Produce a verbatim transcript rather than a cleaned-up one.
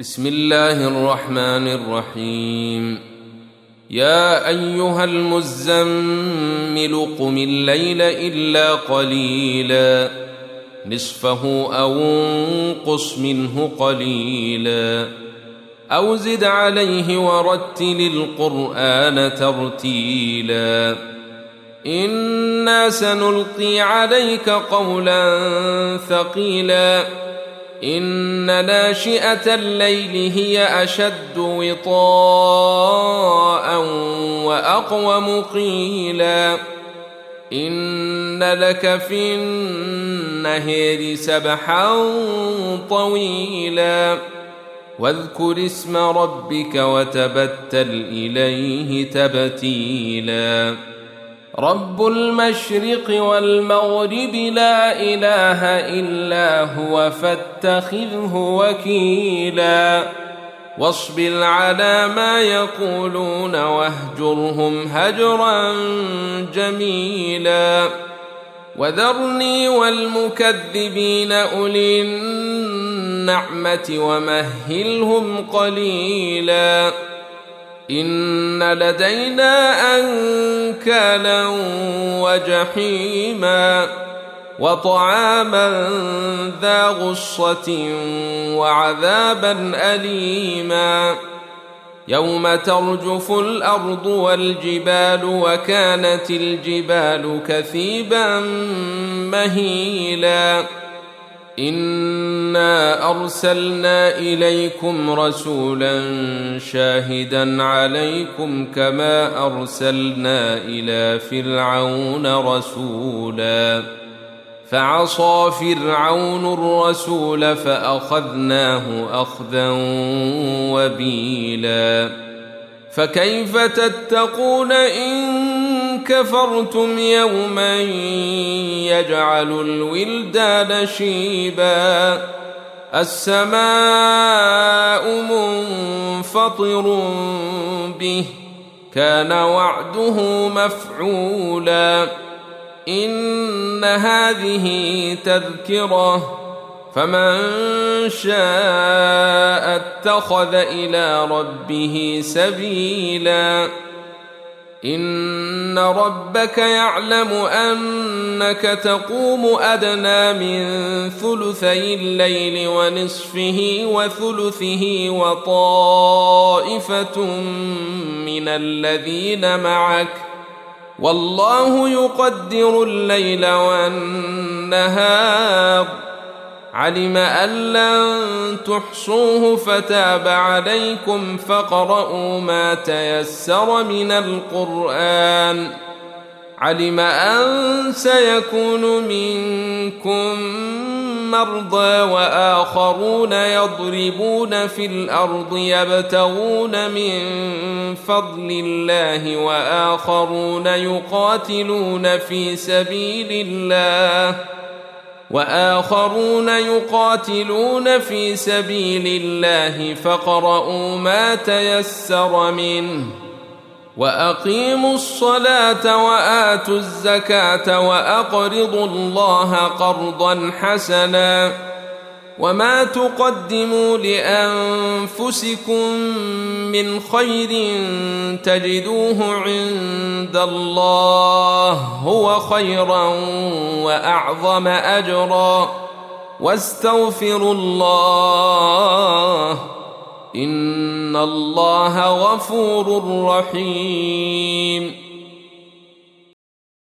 بسم الله الرحمن الرحيم. يا أيها المزمل قم الليل إلا قليلا نصفه أو انقص منه قليلا أو زد عليه ورتل القرآن ترتيلا إنا سنلقي عليك قولا ثقيلا إن ناشئة الليل هي أشد وطاء وأقوم قيلا إن لك في النهار سبحا طويلا واذكر اسم ربك وتبتل إليه تبتيلا رب المشرق والمغرب لا إله إلا هو فاتخذه وكيلا واصبر على ما يقولون واهجرهم هجرا جميلا وذرني والمكذبين أولي النعمة ومهلهم قليلا إن لدينا أنكالا وجحيما وطعاما ذا غصة وعذابا أليما يوم ترجف الأرض والجبال وكانت الجبال كثيبا مهيلا إنا أرسلنا إليكم رسولا شاهدا عليكم كما أرسلنا إلى فرعون رسولا فعصى فرعون الرسول فأخذناه أخذا وبيلا فكيف تتقون إن كفرتم يوما يجعل الولدان شيبا السماء منفطر به كان وعده مفعولا إن هذه تذكرة فمن شاء اتخذ إلى ربه سبيلا إن ربك يعلم أنك تقوم أدنى من ثلثي الليل ونصفه وثلثه وطائفة من الذين معك والله يقدر الليل والنهار علم أن لن تحصوه فتاب عليكم فاقرؤوا ما تيسر من القرآن علم أن سيكون منكم مرضى وآخرون يضربون في الأرض يبتغون من فضل الله وآخرون يقاتلون في سبيل الله وآخرون يقاتلون في سبيل الله فاقرؤوا ما تيسر منه وأقيموا الصلاة وآتوا الزكاة وأقرضوا الله قرضا حسنا وما تقدموا لأنفسكم من خير تجدوه عند الله هو خيرا وأعظم أجرا واستغفروا الله إن الله غفور رحيم.